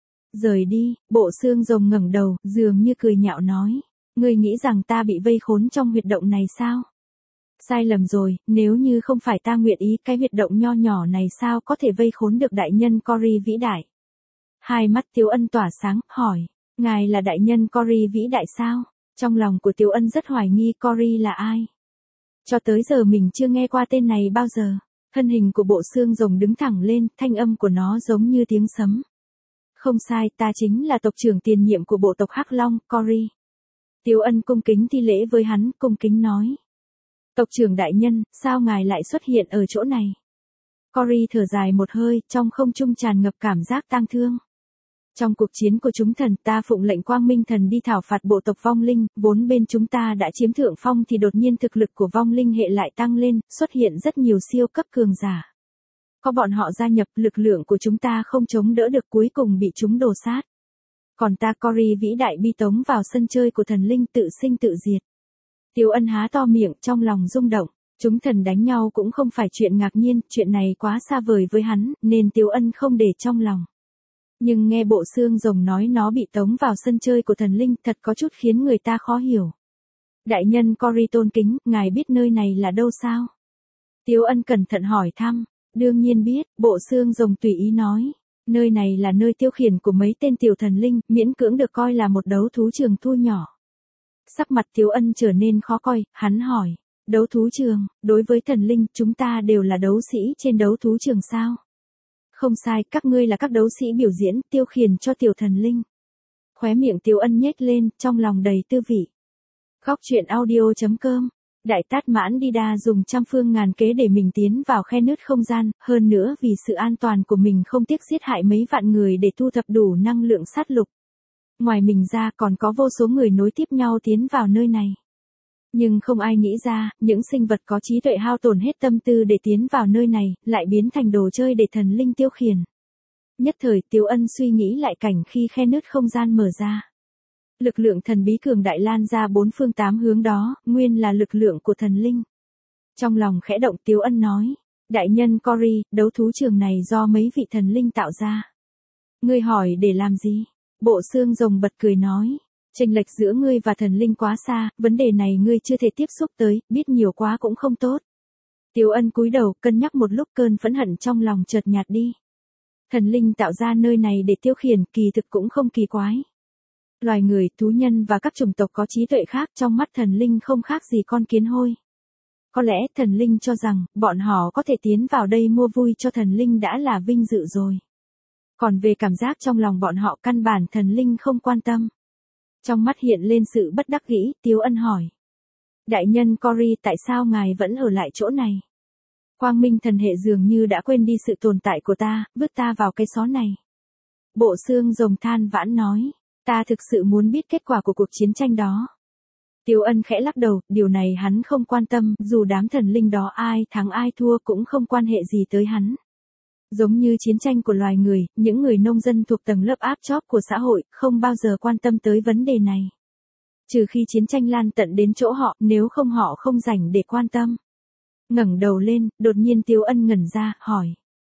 Speaker 1: Rời đi, bộ xương rồng ngẩng đầu, dường như cười nhạo nói, ngươi nghĩ rằng ta bị vây khốn trong huyệt động này sao? Sai lầm rồi, nếu như không phải ta nguyện ý, cái huyệt động nho nhỏ này sao có thể vây khốn được đại nhân Cory vĩ đại? Hai mắt Tiếu Ân tỏa sáng, hỏi, ngài là đại nhân Cory vĩ đại sao? Trong lòng của Tiếu Ân rất hoài nghi Cory là ai. Cho tới giờ mình chưa nghe qua tên này bao giờ. Thân hình của bộ xương rồng đứng thẳng lên, thanh âm của nó giống như tiếng sấm. Không sai, ta chính là tộc trưởng tiền nhiệm của bộ tộc Hắc Long, Cory. Tiếu Ân cung kính thi lễ với hắn, cung kính nói. Tộc trưởng đại nhân, sao ngài lại xuất hiện ở chỗ này? Cory thở dài một hơi, trong không trung tràn ngập cảm giác tang thương. Trong cuộc chiến của chúng thần, ta phụng lệnh Quang Minh thần đi thảo phạt bộ tộc vong linh, vốn bên chúng ta đã chiếm thượng phong thì đột nhiên thực lực của vong linh hệ lại tăng lên, xuất hiện rất nhiều siêu cấp cường giả. Có bọn họ gia nhập, lực lượng của chúng ta không chống đỡ được, cuối cùng bị chúng đổ sát. Còn ta Cory vĩ đại bi tống vào sân chơi của thần linh tự sinh tự diệt. Tiếu Ân há to miệng trong lòng rung động. Chúng thần đánh nhau cũng không phải chuyện ngạc nhiên, chuyện này quá xa vời với hắn, nên Tiếu Ân không để trong lòng. Nhưng nghe bộ xương rồng nói nó bị tống vào sân chơi của thần linh thật có chút khiến người ta khó hiểu. Đại nhân Cory tôn kính, ngài biết nơi này là đâu sao? Tiếu Ân cẩn thận hỏi thăm. Đương nhiên biết, bộ xương rồng tùy ý nói. Nơi này là nơi tiêu khiển của mấy tên tiểu thần linh, miễn cưỡng được coi là một đấu thú trường thu nhỏ. Sắc mặt Tiếu Ân trở nên khó coi, hắn hỏi. Đấu thú trường, đối với thần linh, chúng ta đều là đấu sĩ trên đấu thú trường sao? Không sai, các ngươi là các đấu sĩ biểu diễn, tiêu khiển cho tiểu thần linh. Khóe miệng Tiếu Ân nhếch lên, trong lòng đầy tư vị. Góc truyện audio.com. Đại Tát Mãn Đi Đa dùng trăm phương ngàn kế để mình tiến vào khe nứt không gian, hơn nữa vì sự an toàn của mình không tiếc giết hại mấy vạn người để thu thập đủ năng lượng sát lục. Ngoài mình ra còn có vô số người nối tiếp nhau tiến vào nơi này. Nhưng không ai nghĩ ra, những sinh vật có trí tuệ hao tổn hết tâm tư để tiến vào nơi này, lại biến thành đồ chơi để thần linh tiêu khiển. Nhất thời Tiếu Ân suy nghĩ lại cảnh khi khe nứt không gian mở ra. Lực lượng thần bí cường đại lan ra bốn phương tám hướng đó, nguyên là lực lượng của thần linh. Trong lòng khẽ động Tiếu Ân nói, đại nhân Cory, đấu thú trường này do mấy vị thần linh tạo ra. Ngươi hỏi để làm gì? Bộ xương rồng bật cười nói, chênh lệch giữa ngươi và thần linh quá xa, vấn đề này ngươi chưa thể tiếp xúc tới, biết nhiều quá cũng không tốt. Tiếu Ân cúi đầu, cân nhắc một lúc cơn phẫn hận trong lòng chợt nhạt đi. Thần linh tạo ra nơi này để tiêu khiển, kỳ thực cũng không kỳ quái. Loài người, thú nhân và các chủng tộc có trí tuệ khác trong mắt thần linh không khác gì con kiến hôi. Có lẽ thần linh cho rằng, bọn họ có thể tiến vào đây mua vui cho thần linh đã là vinh dự rồi. Còn về cảm giác trong lòng bọn họ căn bản thần linh không quan tâm. Trong mắt hiện lên sự bất đắc dĩ, Tiếu Ân hỏi. Đại nhân Cory, tại sao ngài vẫn ở lại chỗ này? Quang Minh thần hệ dường như đã quên đi sự tồn tại của ta, vứt ta vào cái xó này. Bộ xương rồng than vãn nói. Ta thực sự muốn biết kết quả của cuộc chiến tranh đó. Tiếu Ân khẽ lắc đầu, điều này hắn không quan tâm, dù đám thần linh đó ai thắng ai thua cũng không quan hệ gì tới hắn. Giống như chiến tranh của loài người, những người nông dân thuộc tầng lớp áp chóp của xã hội, không bao giờ quan tâm tới vấn đề này. Trừ khi chiến tranh lan tận đến chỗ họ, nếu không họ không rảnh để quan tâm. Ngẩng đầu lên, đột nhiên Tiếu Ân ngẩn ra, hỏi.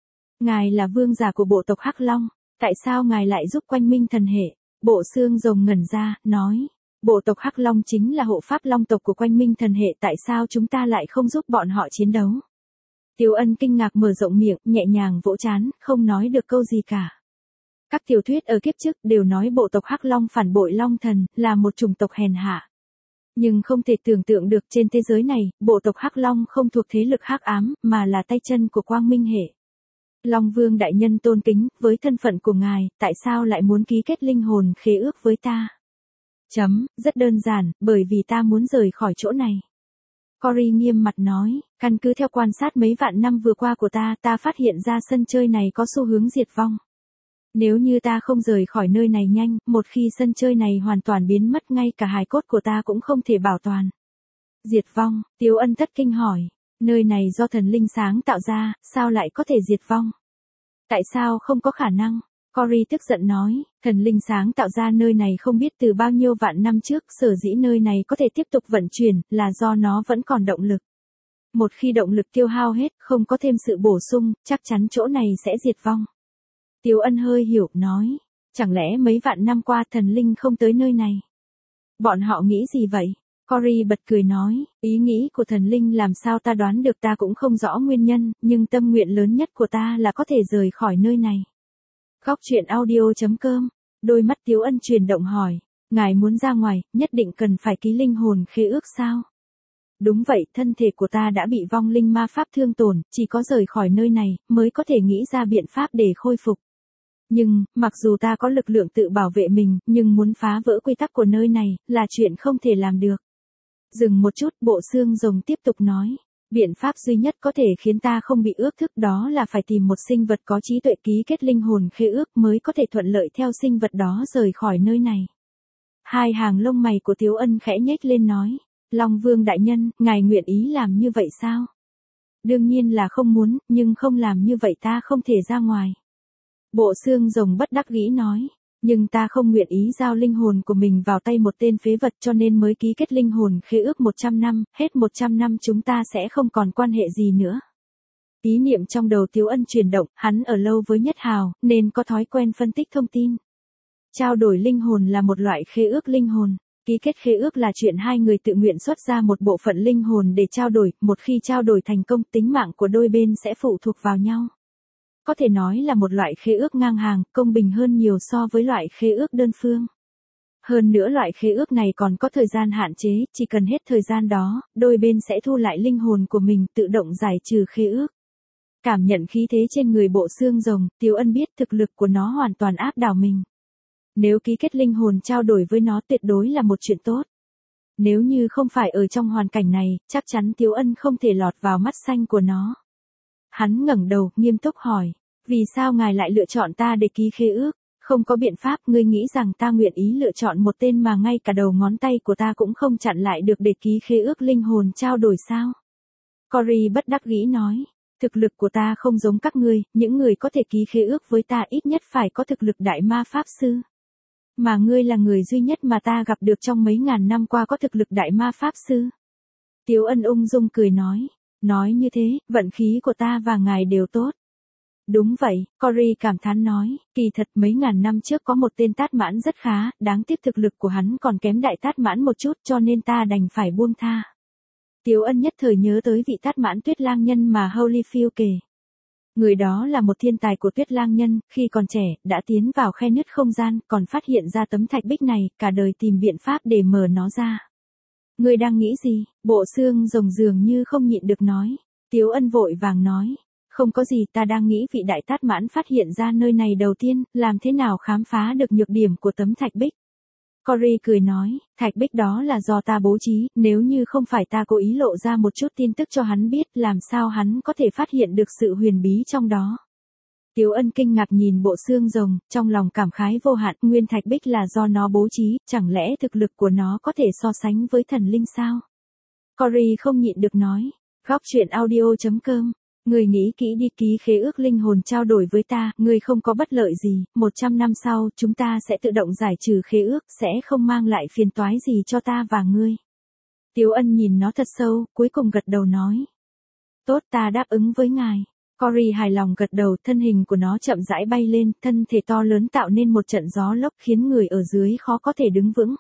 Speaker 1: Ngài là vương giả của bộ tộc Hắc Long, tại sao ngài lại giúp Quang Minh thần hệ? Bộ xương rồng ngẩn ra, nói. Bộ tộc Hắc Long chính là hộ pháp long tộc của Quang Minh thần hệ, tại sao chúng ta lại không giúp bọn họ chiến đấu? Tiếu Ân kinh ngạc mở rộng miệng, nhẹ nhàng vỗ trán, không nói được câu gì cả. Các tiểu thuyết ở kiếp trước đều nói bộ tộc Hắc Long phản bội Long Thần, là một chủng tộc hèn hạ. Nhưng không thể tưởng tượng được trên thế giới này, bộ tộc Hắc Long không thuộc thế lực hắc ám, mà là tay chân của Quang Minh hệ. Long Vương đại nhân tôn kính, với thân phận của ngài, tại sao lại muốn ký kết linh hồn khế ước với ta? Rất đơn giản, bởi vì ta muốn rời khỏi chỗ này. Cory nghiêm mặt nói, căn cứ theo quan sát mấy vạn năm vừa qua của ta phát hiện ra sân chơi này có xu hướng diệt vong. Nếu như ta không rời khỏi nơi này nhanh, một khi sân chơi này hoàn toàn biến mất ngay cả hài cốt của ta cũng không thể bảo toàn. Diệt vong, Tiếu Ân thất kinh hỏi, nơi này do thần linh sáng tạo ra, sao lại có thể diệt vong? Tại sao không có khả năng? Cory tức giận nói, thần linh sáng tạo ra nơi này không biết từ bao nhiêu vạn năm trước, sở dĩ nơi này có thể tiếp tục vận chuyển, là do nó vẫn còn động lực. Một khi động lực tiêu hao hết, không có thêm sự bổ sung, chắc chắn chỗ này sẽ diệt vong. Tiếu Ân hơi hiểu, nói, chẳng lẽ mấy vạn năm qua thần linh không tới nơi này? Bọn họ nghĩ gì vậy? Cory bật cười nói, ý nghĩ của thần linh làm sao ta đoán được, ta cũng không rõ nguyên nhân, nhưng tâm nguyện lớn nhất của ta là có thể rời khỏi nơi này. Góc truyện audio.com, đôi mắt Tiếu Ân chuyển động hỏi, ngài muốn ra ngoài, nhất định cần phải ký linh hồn khế ước sao? Đúng vậy, thân thể của ta đã bị vong linh ma pháp thương tổn, chỉ có rời khỏi nơi này, mới có thể nghĩ ra biện pháp để khôi phục. Nhưng, mặc dù ta có lực lượng tự bảo vệ mình, nhưng muốn phá vỡ quy tắc của nơi này, là chuyện không thể làm được. Dừng một chút, bộ xương rồng tiếp tục nói. Biện pháp duy nhất có thể khiến ta không bị ước thúc đó là phải tìm một sinh vật có trí tuệ ký kết linh hồn khế ước mới có thể thuận lợi theo sinh vật đó rời khỏi nơi này. Hai hàng lông mày của Tiếu Ân khẽ nhếch lên nói. Long Vương đại nhân, ngài nguyện ý làm như vậy sao? Đương nhiên là không muốn, nhưng không làm như vậy ta không thể ra ngoài. Bộ xương rồng bất đắc dĩ nói. Nhưng ta không nguyện ý giao linh hồn của mình vào tay một tên phế vật cho nên mới ký kết linh hồn khế ước 100 năm, hết 100 năm chúng ta sẽ không còn quan hệ gì nữa. Ý niệm trong đầu Tiếu Ân chuyển động, hắn ở lâu với Nhất Hào, nên có thói quen phân tích thông tin. Trao đổi linh hồn là một loại khế ước linh hồn. Ký kết khế ước là chuyện hai người tự nguyện xuất ra một bộ phận linh hồn để trao đổi, một khi trao đổi thành công tính mạng của đôi bên sẽ phụ thuộc vào nhau. Có thể nói là một loại khế ước ngang hàng, công bình hơn nhiều so với loại khế ước đơn phương. Hơn nữa loại khế ước này còn có thời gian hạn chế, chỉ cần hết thời gian đó, đôi bên sẽ thu lại linh hồn của mình tự động giải trừ khế ước. Cảm nhận khí thế trên người bộ xương rồng, Tiếu Ân biết thực lực của nó hoàn toàn áp đảo mình. Nếu ký kết linh hồn trao đổi với nó tuyệt đối là một chuyện tốt. Nếu như không phải ở trong hoàn cảnh này, chắc chắn Tiếu Ân không thể lọt vào mắt xanh của nó. Hắn ngẩng đầu, nghiêm túc hỏi, vì sao ngài lại lựa chọn ta để ký khế ước? Không có biện pháp, ngươi nghĩ rằng ta nguyện ý lựa chọn một tên mà ngay cả đầu ngón tay của ta cũng không chặn lại được để ký khế ước linh hồn trao đổi sao? Cory bất đắc dĩ nói, thực lực của ta không giống các ngươi, những người có thể ký khế ước với ta ít nhất phải có thực lực đại ma pháp sư. Mà ngươi là người duy nhất mà ta gặp được trong mấy ngàn năm qua có thực lực đại ma pháp sư. Tiếu Ân ung dung cười nói như thế, vận khí của ta và ngài đều tốt. Đúng vậy, Cory cảm thán nói, kỳ thật mấy ngàn năm trước có một tên Tát Mãn rất khá, đáng tiếc thực lực của hắn còn kém đại Tát Mãn một chút cho nên ta đành phải buông tha. Tiếu Ân nhất thời nhớ tới vị Tát Mãn Tuyết Lang Nhân mà Holyfield kể. Người đó là một thiên tài của Tuyết Lang Nhân, khi còn trẻ, đã tiến vào khe nứt không gian, còn phát hiện ra tấm thạch bích này, cả đời tìm biện pháp để mở nó ra. Ngươi đang nghĩ gì? Bộ xương rồng dường như không nhịn được nói. Tiếu Ân vội vàng nói. Không có gì, ta đang nghĩ vị đại Tát Mãn phát hiện ra nơi này đầu tiên, làm thế nào khám phá được nhược điểm của tấm thạch bích. Cory cười nói, thạch bích đó là do ta bố trí, nếu như không phải ta cố ý lộ ra một chút tin tức cho hắn biết, làm sao hắn có thể phát hiện được sự huyền bí trong đó. Tiếu Ân kinh ngạc nhìn bộ xương rồng, trong lòng cảm khái vô hạn, nguyên thạch bích là do nó bố trí, chẳng lẽ thực lực của nó có thể so sánh với thần linh sao? Cory không nhịn được nói, góc truyện audio.com. Người nghĩ kỹ đi, ký khế ước linh hồn trao đổi với ta, ngươi không có bất lợi gì, 100 năm sau, chúng ta sẽ tự động giải trừ khế ước, sẽ không mang lại phiền toái gì cho ta và ngươi. Tiếu Ân nhìn nó thật sâu, cuối cùng gật đầu nói. Tốt, ta đáp ứng với ngài. Cory hài lòng gật đầu, thân hình của nó chậm rãi bay lên, thân thể to lớn tạo nên một trận gió lốc khiến người ở dưới khó có thể đứng vững.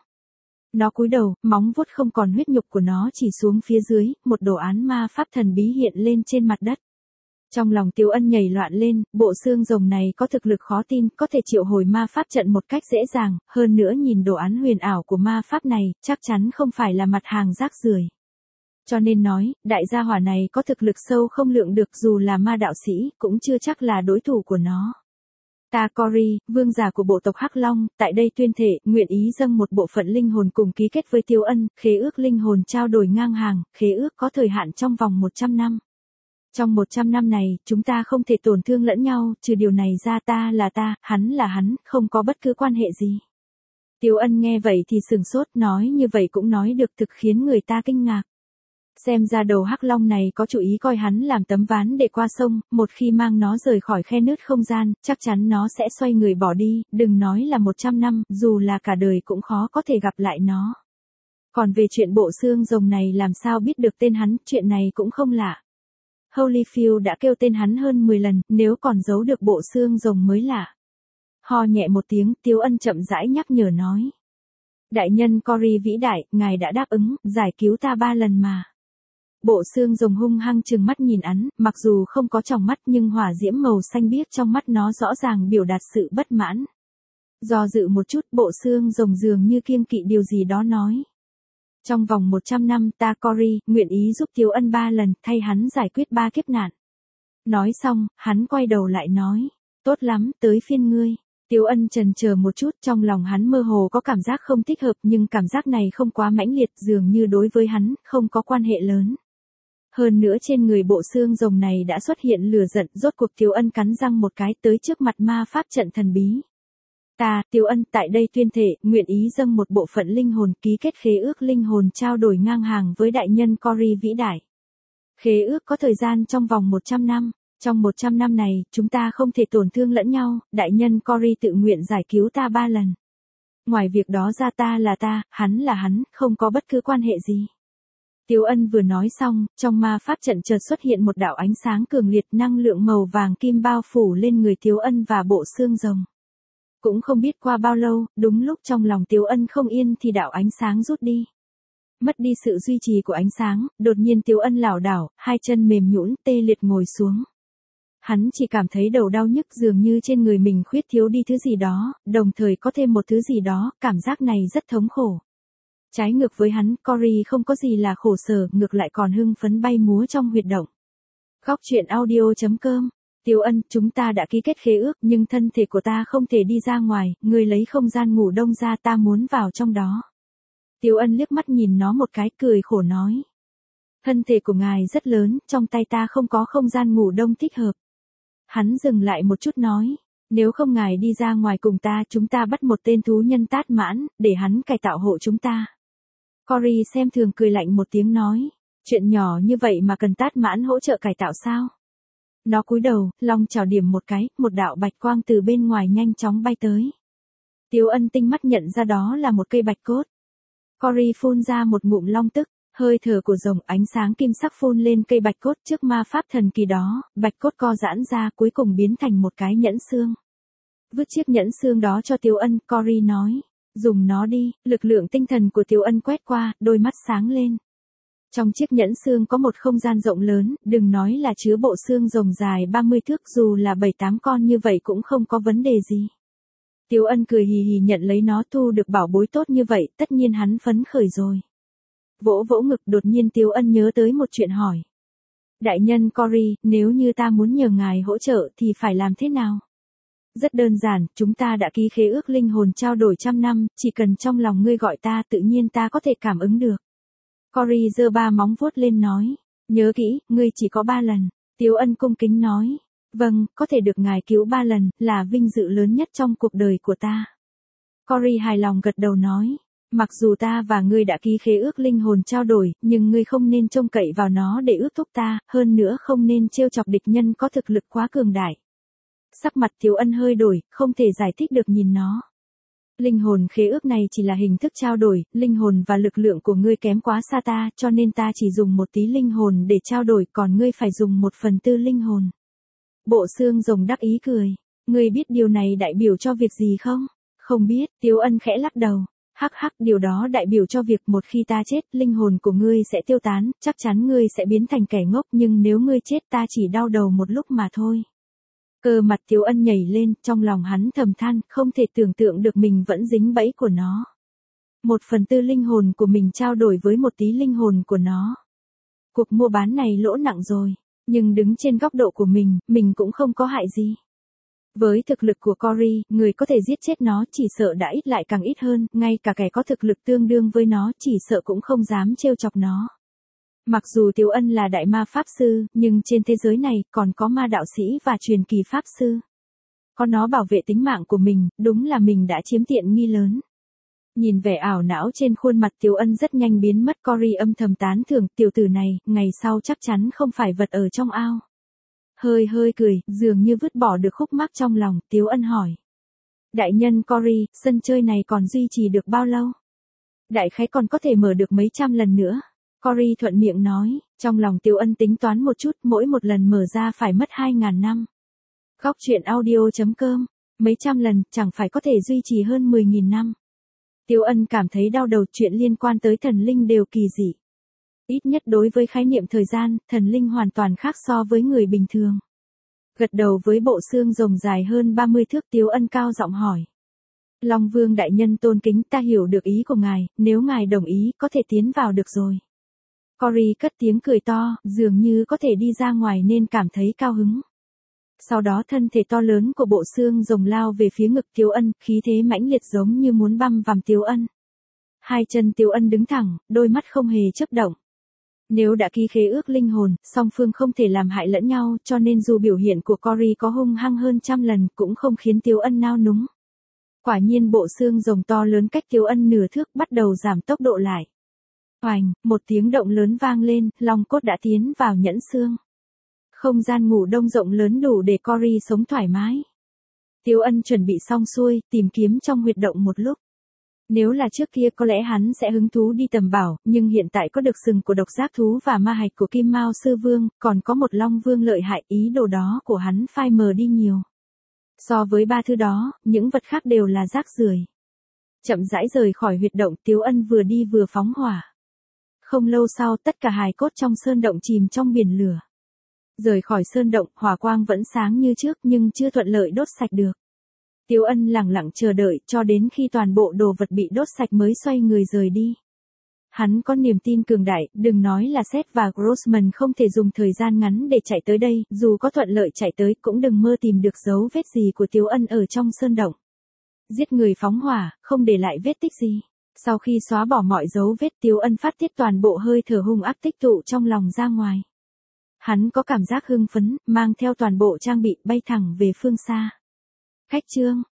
Speaker 1: Nó cúi đầu, móng vuốt không còn huyết nhục của nó chỉ xuống phía dưới, một đồ án ma pháp thần bí hiện lên trên mặt đất. Trong lòng Tiếu Ân nhảy loạn lên, bộ xương rồng này có thực lực khó tin, có thể triệu hồi ma pháp trận một cách dễ dàng, hơn nữa nhìn đồ án huyền ảo của ma pháp này, chắc chắn không phải là mặt hàng rác rưởi. Cho nên nói, đại gia hỏa này có thực lực sâu không lượng được, dù là ma đạo sĩ, cũng chưa chắc là đối thủ của nó. Ta Cory, vương giả của bộ tộc Hắc Long, tại đây tuyên thệ, nguyện ý dâng một bộ phận linh hồn cùng ký kết với Tiếu Ân, khế ước linh hồn trao đổi ngang hàng, khế ước có thời hạn trong vòng 100 năm. Trong 100 năm này, chúng ta không thể tổn thương lẫn nhau, trừ điều này ra, ta là ta, hắn là hắn, không có bất cứ quan hệ gì. Tiếu Ân nghe vậy thì sừng sốt, nói như vậy cũng nói được, thực khiến người ta kinh ngạc. Xem ra đầu Hắc Long này có chủ ý coi hắn làm tấm ván để qua sông, một khi mang nó rời khỏi khe nứt không gian, chắc chắn nó sẽ xoay người bỏ đi, đừng nói là 100 năm, dù là cả đời cũng khó có thể gặp lại nó. Còn về chuyện bộ xương rồng này làm sao biết được tên hắn, chuyện này cũng không lạ. Holyfield đã kêu tên hắn hơn 10 lần, nếu còn giấu được bộ xương rồng mới lạ. Ho nhẹ một tiếng, Tiếu Ân chậm rãi nhắc nhở nói. Đại nhân Cory vĩ đại, ngài đã đáp ứng, giải cứu ta 3 lần mà. Bộ xương rồng hung hăng trừng mắt nhìn hắn, mặc dù không có tròng mắt nhưng hỏa diễm màu xanh biếc trong mắt nó rõ ràng biểu đạt sự bất mãn. Do dự một chút, bộ xương rồng dường như kiêng kỵ điều gì đó nói. Trong vòng 100 năm ta Cory, nguyện ý giúp Tiếu Ân 3 lần, thay hắn giải quyết 3 kiếp nạn. Nói xong, hắn quay đầu lại nói. Tốt lắm, tới phiên ngươi. Tiếu Ân chần chờ một chút, trong lòng hắn mơ hồ có cảm giác không thích hợp nhưng cảm giác này không quá mãnh liệt, dường như đối với hắn, không có quan hệ lớn. Hơn nữa trên người bộ xương rồng này đã xuất hiện lửa giận, rốt cuộc Tiếu Ân cắn răng một cái tới trước mặt ma pháp trận thần bí. Ta, Tiếu Ân, tại đây tuyên thệ, nguyện ý dâng một bộ phận linh hồn ký kết khế ước linh hồn trao đổi ngang hàng với đại nhân Cory vĩ đại. Khế ước có thời gian trong vòng 100 năm. Trong 100 năm này, chúng ta không thể tổn thương lẫn nhau, đại nhân Cory tự nguyện giải cứu ta 3 lần. Ngoài việc đó ra ta là ta, hắn là hắn, không có bất cứ quan hệ gì. Tiếu Ân vừa nói xong, trong ma pháp trận chợt xuất hiện một đạo ánh sáng cường liệt, năng lượng màu vàng kim bao phủ lên người Tiếu Ân và bộ xương rồng. Cũng không biết qua bao lâu, đúng lúc trong lòng Tiếu Ân không yên thì đạo ánh sáng rút đi. Mất đi sự duy trì của ánh sáng, đột nhiên Tiếu Ân lảo đảo, hai chân mềm nhũn tê liệt ngồi xuống. Hắn chỉ cảm thấy đầu đau nhức dường như trên người mình khuyết thiếu đi thứ gì đó, đồng thời có thêm một thứ gì đó, cảm giác này rất thống khổ. Trái ngược với hắn, Cory không có gì là khổ sở, ngược lại còn hưng phấn bay múa trong huyệt động. Góc truyện audio.com. Tiếu Ân, chúng ta đã ký kết khế ước nhưng thân thể của ta không thể đi ra ngoài, ngươi lấy không gian ngủ đông ra, ta muốn vào trong đó. Tiếu Ân liếc mắt nhìn nó một cái, cười khổ nói. Thân thể của ngài rất lớn, trong tay ta không có không gian ngủ đông thích hợp. Hắn dừng lại một chút nói, nếu không ngài đi ra ngoài cùng ta, chúng ta bắt một tên thú nhân tát mãn, để hắn cải tạo hộ chúng ta. Cory xem thường cười lạnh một tiếng nói, chuyện nhỏ như vậy mà cần tát mãn hỗ trợ cải tạo sao? Nó cúi đầu, long chảo điểm một cái, một đạo bạch quang từ bên ngoài nhanh chóng bay tới. Tiếu Ân tinh mắt nhận ra đó là một cây bạch cốt. Cory phun ra một ngụm long tức, hơi thở của rồng, ánh sáng kim sắc phun lên cây bạch cốt trước ma pháp thần kỳ đó, bạch cốt co giãn ra cuối cùng biến thành một cái nhẫn xương. Vứt chiếc nhẫn xương đó cho Tiếu Ân, Cory nói, dùng nó đi, lực lượng tinh thần của Tiếu Ân quét qua, đôi mắt sáng lên. Trong chiếc nhẫn xương có một không gian rộng lớn, đừng nói là chứa bộ xương rồng dài 30 thước, dù là 7-8 con như vậy cũng không có vấn đề gì. Tiếu Ân cười hì hì nhận lấy nó, thu được bảo bối tốt như vậy, tất nhiên hắn phấn khởi rồi. Vỗ vỗ ngực, đột nhiên Tiếu Ân nhớ tới một chuyện hỏi. Đại nhân Cory, nếu như ta muốn nhờ ngài hỗ trợ thì phải làm thế nào? Rất đơn giản, chúng ta đã ký khế ước linh hồn trao đổi 100 năm, chỉ cần trong lòng ngươi gọi ta tự nhiên ta có thể cảm ứng được. Cory giơ 3 móng vuốt lên nói, nhớ kỹ, ngươi chỉ có 3 lần. Tiếu Ân cung kính nói, vâng, có thể được ngài cứu 3 lần, là vinh dự lớn nhất trong cuộc đời của ta. Cory hài lòng gật đầu nói, mặc dù ta và ngươi đã ký khế ước linh hồn trao đổi, nhưng ngươi không nên trông cậy vào nó để ước thúc ta, hơn nữa không nên trêu chọc địch nhân có thực lực quá cường đại. Sắc mặt Tiếu Ân hơi đổi, không thể giải thích được nhìn nó. Linh hồn khế ước này chỉ là hình thức trao đổi, linh hồn và lực lượng của ngươi kém quá xa ta, cho nên ta chỉ dùng một tí linh hồn để trao đổi, còn ngươi phải dùng 1/4 linh hồn. Bộ xương rồng đắc ý cười, ngươi biết điều này đại biểu cho việc gì không? Không biết, Tiếu Ân khẽ lắc đầu. Hắc hắc, điều đó đại biểu cho việc một khi ta chết, linh hồn của ngươi sẽ tiêu tán, chắc chắn ngươi sẽ biến thành kẻ ngốc, nhưng nếu ngươi chết ta chỉ đau đầu một lúc mà thôi. Cơ mặt Tiếu Ân nhảy lên, trong lòng hắn thầm than, không thể tưởng tượng được mình vẫn dính bẫy của nó. 1/4 linh hồn của mình trao đổi với một tí linh hồn của nó. Cuộc mua bán này lỗ nặng rồi, nhưng đứng trên góc độ của mình cũng không có hại gì. Với thực lực của Cory, người có thể giết chết nó chỉ sợ đã ít lại càng ít hơn, ngay cả kẻ có thực lực tương đương với nó chỉ sợ cũng không dám trêu chọc nó. Mặc dù Tiếu Ân là đại ma pháp sư, nhưng trên thế giới này còn có ma đạo sĩ và truyền kỳ pháp sư. Có nó bảo vệ tính mạng của mình, đúng là mình đã chiếm tiện nghi lớn. Nhìn vẻ ảo não trên khuôn mặt Tiếu Ân rất nhanh biến mất, Cory âm thầm tán thưởng, tiểu tử này, ngày sau chắc chắn không phải vật ở trong ao. Hơi cười, dường như vứt bỏ được khúc mắc trong lòng, Tiếu Ân hỏi. Đại nhân Cory, sân chơi này còn duy trì được bao lâu? Đại khái còn có thể mở được mấy trăm lần nữa. Cory thuận miệng nói, trong lòng Tiếu Ân tính toán một chút, mỗi một lần mở ra phải mất 2.000 năm. Góc truyện audio.com, mấy trăm lần, chẳng phải có thể duy trì hơn 10.000 năm. Tiếu Ân cảm thấy đau đầu, chuyện liên quan tới thần linh đều kỳ dị. Ít nhất đối với khái niệm thời gian, thần linh hoàn toàn khác so với người bình thường. Gật đầu với bộ xương rồng dài hơn 30 thước, Tiếu Ân cao giọng hỏi. Long Vương đại nhân tôn kính, ta hiểu được ý của ngài, nếu ngài đồng ý, có thể tiến vào được rồi. Cory cất tiếng cười to, dường như có thể đi ra ngoài nên cảm thấy cao hứng. Sau đó thân thể to lớn của bộ xương rồng lao về phía ngực Tiếu Ân, khí thế mãnh liệt giống như muốn băm vằm Tiếu Ân. Hai chân Tiếu Ân đứng thẳng, đôi mắt không hề chớp động. Nếu đã ký khế ước linh hồn, song phương không thể làm hại lẫn nhau, cho nên dù biểu hiện của Cory có hung hăng hơn 100 lần cũng không khiến Tiếu Ân nao núng. Quả nhiên bộ xương rồng to lớn cách Tiếu Ân nửa thước bắt đầu giảm tốc độ lại. Oành, một tiếng động lớn vang lên, long cốt đã tiến vào nhẫn xương. Không gian ngủ đông rộng lớn đủ để Cory sống thoải mái. Tiếu Ân chuẩn bị xong xuôi, tìm kiếm trong huyệt động một lúc. Nếu là trước kia có lẽ hắn sẽ hứng thú đi tầm bảo, nhưng hiện tại có được sừng của độc giác thú và ma hạch của Kim Mao Sư Vương, còn có một Long Vương lợi hại, ý đồ đó của hắn phai mờ đi nhiều. So với ba thứ đó, những vật khác đều là rác rưởi. Chậm rãi rời khỏi huyệt động, Tiếu Ân vừa đi vừa phóng hỏa. Không lâu sau, tất cả hài cốt trong sơn động chìm trong biển lửa. Rời khỏi sơn động, hỏa quang vẫn sáng như trước nhưng chưa thuận lợi đốt sạch được. Tiếu Ân lặng lặng chờ đợi cho đến khi toàn bộ đồ vật bị đốt sạch mới xoay người rời đi. Hắn có niềm tin cường đại, đừng nói là Seth và Grossman không thể dùng thời gian ngắn để chạy tới đây, dù có thuận lợi chạy tới cũng đừng mơ tìm được dấu vết gì của Tiếu Ân ở trong sơn động. Giết người phóng hỏa, không để lại vết tích gì. Sau khi xóa bỏ mọi dấu vết, Tiếu Ân phát tiết toàn bộ hơi thở hung ác tích tụ trong lòng ra ngoài. Hắn có cảm giác hưng phấn, mang theo toàn bộ trang bị bay thẳng về phương xa. Khách trương